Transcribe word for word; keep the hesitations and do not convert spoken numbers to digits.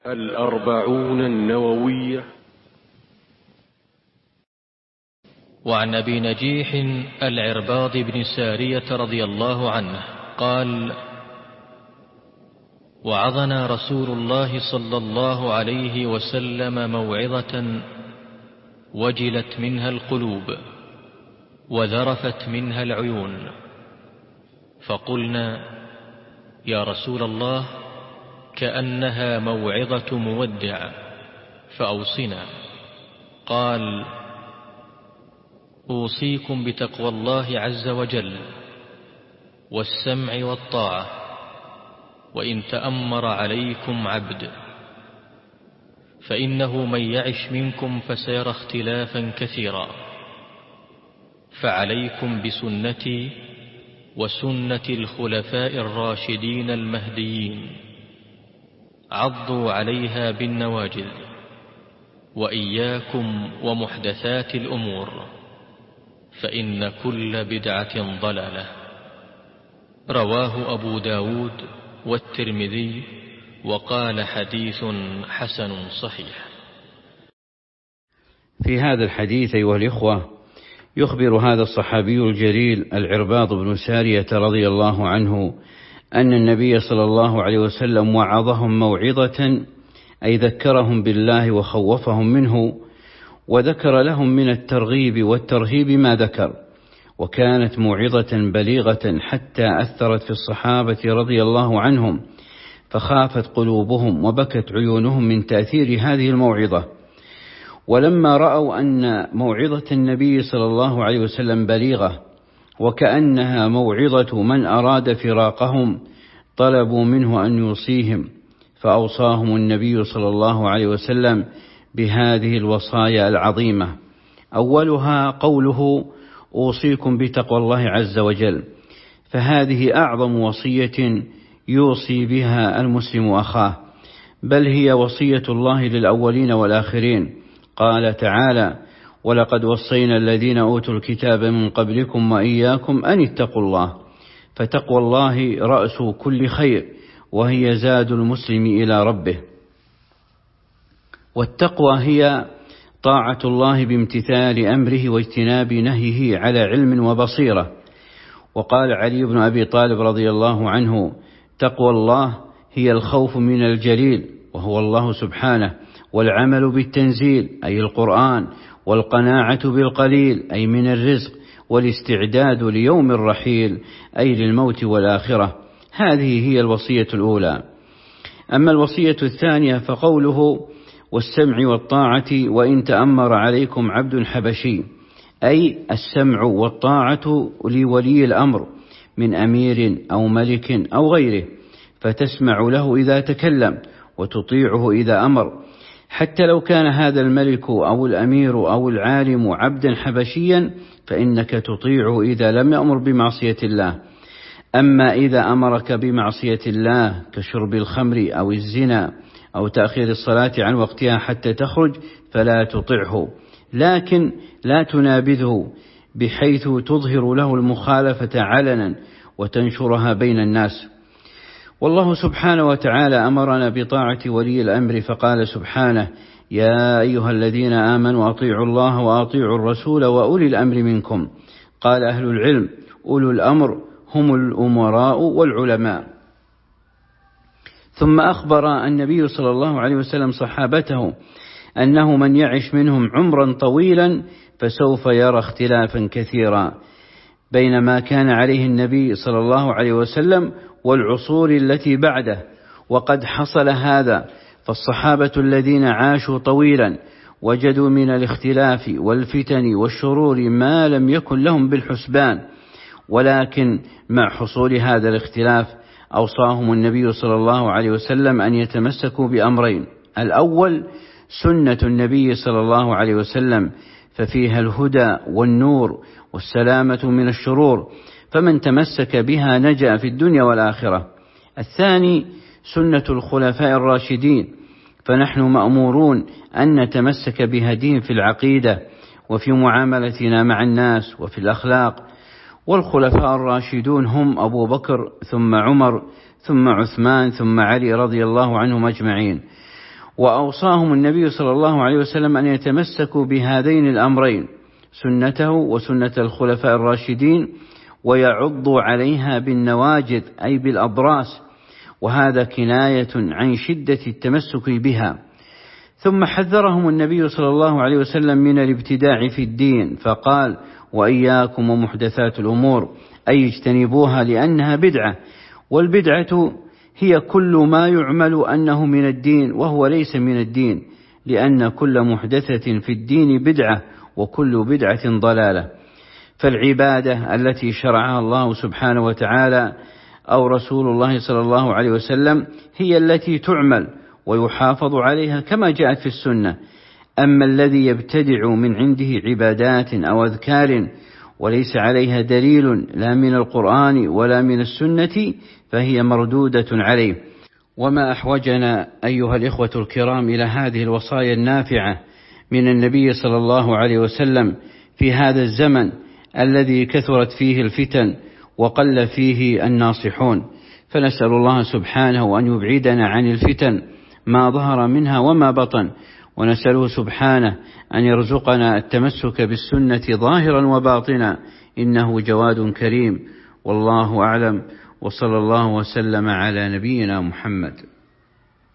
الأربعون النووية. وعن أبي نجيح العرباض بن سارية رضي الله عنه قال: وعظنا رسول الله صلى الله عليه وسلم موعظة وجلت منها القلوب وذرفت منها العيون، فقلنا: يا رسول الله، كأنها موعظة مودع، فأوصنا. قال: أوصيكم بتقوى الله عز وجل والسمع والطاعة، وإن تأمر عليكم عبد، فإنه من يعش منكم فسيرى اختلافا كثيرا، فعليكم بسنتي وسنة الخلفاء الراشدين المهديين، عضوا عليها بالنواجذ، وإياكم ومحدثات الأمور، فإن كل بدعة ضلالة. رواه أبو داود والترمذي وقال حديث حسن صحيح. في هذا الحديث أيها الإخوة يخبر هذا الصحابي الجليل العرباض بن سارية رضي الله عنه أن النبي صلى الله عليه وسلم وعظهم موعظة، أي ذكرهم بالله وخوفهم منه، وذكر لهم من الترغيب والترهيب ما ذكر، وكانت موعظة بليغة حتى أثرت في الصحابة رضي الله عنهم، فخافت قلوبهم وبكت عيونهم من تأثير هذه الموعظة. ولما رأوا أن موعظة النبي صلى الله عليه وسلم بليغة وكأنها موعظة من أراد فراقهم، طلبوا منه أن يوصيهم، فأوصاهم النبي صلى الله عليه وسلم بهذه الوصايا العظيمة. أولها قوله: أوصيكم بتقوى الله عز وجل، فهذه أعظم وصية يوصي بها المسلم أخاه، بل هي وصية الله للأولين والآخرين. قال تعالى: ولقد وصينا الذين أوتوا الكتاب من قبلكم وإياكم أن اتقوا الله. فتقوى الله رأس كل خير، وهي زاد المسلم إلى ربه. والتقوى هي طاعة الله بامتثال أمره واجتناب نهيه على علم وبصيرة. وقال علي بن أبي طالب رضي الله عنه: تقوى الله هي الخوف من الجليل وهو الله سبحانه، والعمل بالتنزيل أي القرآن، والقناعة بالقليل أي من الرزق، والاستعداد ليوم الرحيل أي للموت والآخرة. هذه هي الوصية الأولى. أما الوصية الثانية فقوله: والسمع والطاعة وإن تأمر عليكم عبد حبشي، أي السمع والطاعة لولي الأمر من أمير أو ملك أو غيره، فتسمع له إذا تكلم وتطيعه إذا أمر، حتى لو كان هذا الملك أو الأمير أو العالم عبدا حبشيا، فإنك تطيعه إذا لم يأمر بمعصية الله. أما إذا أمرك بمعصية الله كشرب الخمر أو الزنا أو تأخير الصلاة عن وقتها حتى تخرج، فلا تطعه، لكن لا تنابذه بحيث تظهر له المخالفة علنا وتنشرها بين الناس. والله سبحانه وتعالى أمرنا بطاعة ولي الأمر، فقال سبحانه: يا أيها الذين آمنوا أطيعوا الله وأطيعوا الرسول وأولي الأمر منكم. قال أهل العلم: أولو الأمر هم الأمراء والعلماء. ثم أخبر النبي صلى الله عليه وسلم صحابته أنه من يعش منهم عمرا طويلا فسوف يرى اختلافا كثيرا بين ما كان عليه النبي صلى الله عليه وسلم والعصور التي بعده، وقد حصل هذا. فالصحابة الذين عاشوا طويلا وجدوا من الاختلاف والفتن والشرور ما لم يكن لهم بالحسبان، ولكن مع حصول هذا الاختلاف أوصاهم النبي صلى الله عليه وسلم أن يتمسكوا بأمرين: الأول سنة النبي صلى الله عليه وسلم، ففيها الهدى والنور والسلامة من الشرور، فمن تمسك بها نجا في الدنيا والآخرة. الثاني سنة الخلفاء الراشدين، فنحن مأمورون أن نتمسك بهديهم في العقيدة وفي معاملتنا مع الناس وفي الأخلاق. والخلفاء الراشدون هم أبو بكر ثم عمر ثم عثمان ثم علي رضي الله عنهم أجمعين. وأوصاهم النبي صلى الله عليه وسلم أن يتمسكوا بهذين الأمرين، سنته وسنة الخلفاء الراشدين، ويعضوا عليها بالنواجذ أي بالأضراس، وهذا كناية عن شدة التمسك بها. ثم حذرهم النبي صلى الله عليه وسلم من الابتداع في الدين، فقال: وإياكم ومحدثات الأمور، أي اجتنبوها لأنها بدعة، والبدعة هي كل ما يعمل أنه من الدين وهو ليس من الدين، لأن كل محدثة في الدين بدعة، وكل بدعة ضلالة. فالعبادة التي شرعها الله سبحانه وتعالى أو رسول الله صلى الله عليه وسلم هي التي تعمل ويحافظ عليها كما جاءت في السنة. أما الذي يبتدع من عنده عبادات أو أذكار وليس عليها دليل لا من القرآن ولا من السنة فهي مردودة عليه. وما أحوجنا أيها الإخوة الكرام إلى هذه الوصايا النافعة من النبي صلى الله عليه وسلم في هذا الزمن الذي كثرت فيه الفتن وقل فيه الناصحون، فنسأل الله سبحانه أن يبعدنا عن الفتن ما ظهر منها وما بطن، ونسأله سبحانه أن يرزقنا التمسك بالسنة ظاهرا وباطنا، إنه جواد كريم. والله أعلم، وصلى الله وسلم على نبينا محمد.